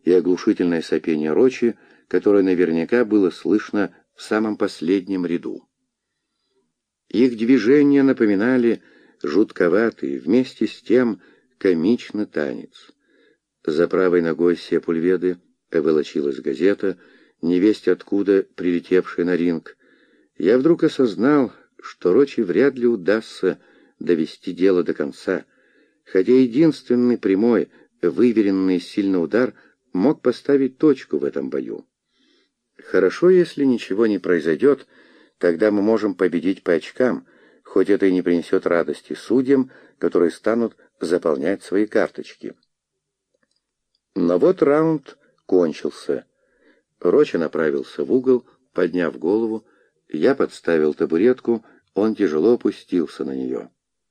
и оглушительное сопение Рочи, которое наверняка было слышно в самом последнем ряду. Их движения напоминали жутковатый, вместе с тем комичный танец. За правой ногой Сепульведы волочилась газета, невесть откуда прилетевшая на ринг. Я вдруг осознал, что Рочи вряд ли удастся довести дело до конца, хотя единственный прямой, выверенный сильный удар мог поставить точку в этом бою. Хорошо, если ничего не произойдет, тогда мы можем победить по очкам, хоть это и не принесет радости судьям, которые станут заполнять свои карточки. Но вот раунд кончился. Рочи направился в угол, подняв голову. Я подставил табуретку, он тяжело опустился на нее.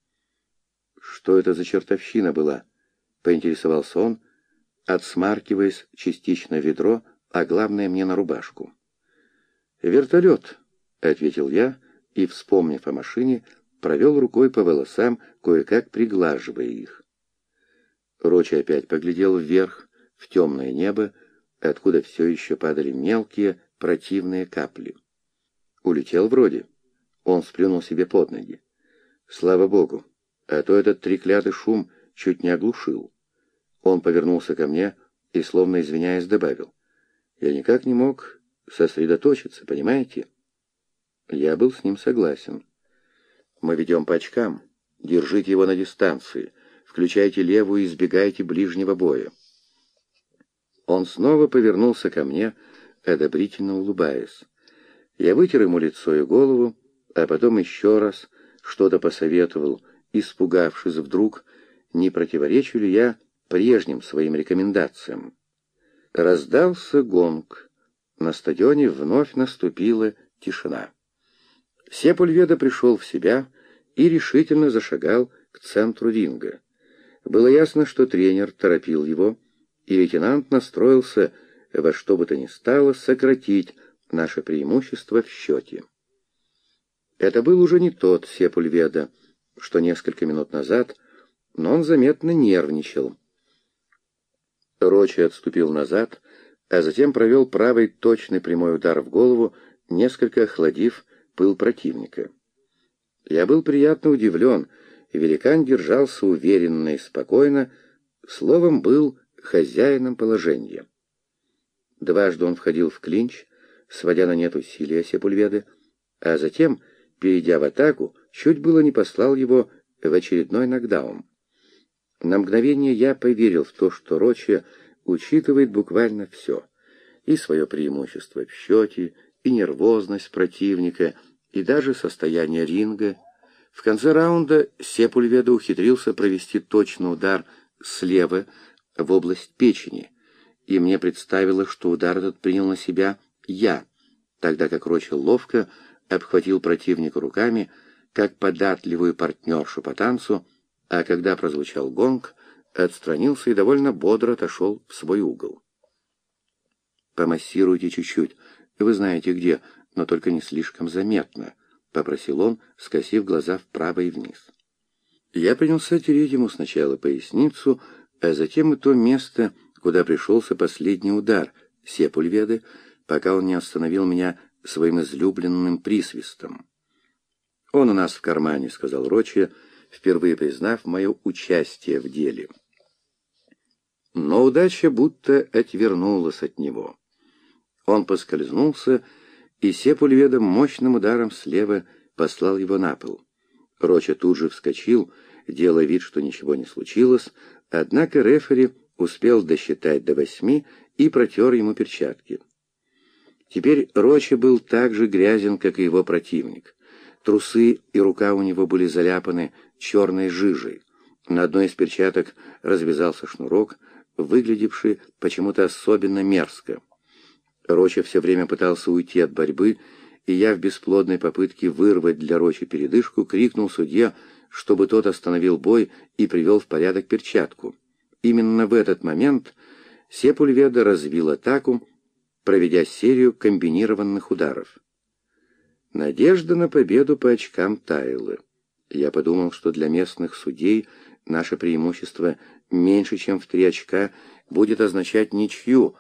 «Что это за чертовщина была?» — поинтересовался он, отсмаркиваясь частично в ведро, а главное мне на рубашку. «Вертолет», — ответил я, и, вспомнив о машине, провел рукой по волосам, кое-как приглаживая их. Рочи опять поглядел вверх, в темное небо, откуда все еще падали мелкие, противные капли. Улетел вроде. Он сплюнул себе под ноги. Слава богу, а то этот треклятый шум чуть не оглушил. Он повернулся ко мне и, словно извиняясь, добавил: «Я никак не мог сосредоточиться, понимаете?» Я был с ним согласен. «Мы ведем по очкам. Держите его на дистанции. Включайте левую и избегайте ближнего боя». Он снова повернулся ко мне, одобрительно улыбаясь. Я вытер ему лицо и голову, а потом еще раз что-то посоветовал, испугавшись вдруг, не противоречу ли я прежним своим рекомендациям. Раздался гонг. На стадионе вновь наступила тишина. Сепульведа пришел в себя и решительно зашагал к центру ринга. Было ясно, что тренер торопил его, и лейтенант настроился во что бы то ни стало сократить наше преимущество в счете. Это был уже не тот Сепульведа, что несколько минут назад, но он заметно нервничал. Рочи отступил назад, а затем провел правый точный прямой удар в голову, несколько охладив пыл противника. Я был приятно удивлен, и великан держался уверенно и спокойно, словом, был хозяином положения. Дважды он входил в клинч, сводя на нет усилия Сепульведы, а затем, перейдя в атаку, чуть было не послал его в очередной нокдаун. На мгновение я поверил в то, что Рочи учитывает буквально все, и свое преимущество в счете, и нервозность противника, и даже состояние ринга. В конце раунда Сепульведа ухитрился провести точный удар слева в область печени, и мне представилось, что удар этот принял на себя я, тогда как Рочи ловко обхватил противника руками, как податливую партнершу по танцу, а когда прозвучал гонг, отстранился и довольно бодро отошел в свой угол. «Помассируйте чуть-чуть, вы знаете где, но только не слишком заметно», — попросил он, скосив глаза вправо и вниз. Я принялся тереть ему сначала поясницу, а затем и то место, куда пришелся последний удар Сепульведы, пока он не остановил меня своим излюбленным присвистом. «Он у нас в кармане», — сказал Рочи, впервые признав мое участие в деле. Но удача будто отвернулась от него. Он поскользнулся, и Сепульведа мощным ударом слева послал его на пол. Рочи тут же вскочил, делая вид, что ничего не случилось, однако рефери успел досчитать до 8 и протер ему перчатки. Теперь Рочи был так же грязен, как и его противник. Трусы и рука у него были заляпаны черной жижей. На одной из перчаток развязался шнурок, выглядевший почему-то особенно мерзко. Рочи все время пытался уйти от борьбы, и я в бесплодной попытке вырвать для Рочи передышку крикнул судье, чтобы тот остановил бой и привел в порядок перчатку. Именно в этот момент Сепульведа развил атаку, проведя серию комбинированных ударов. Надежда на победу по очкам таяла. Я подумал, что для местных судей Наше преимущество меньше, чем в 3 очка, будет означать ничью,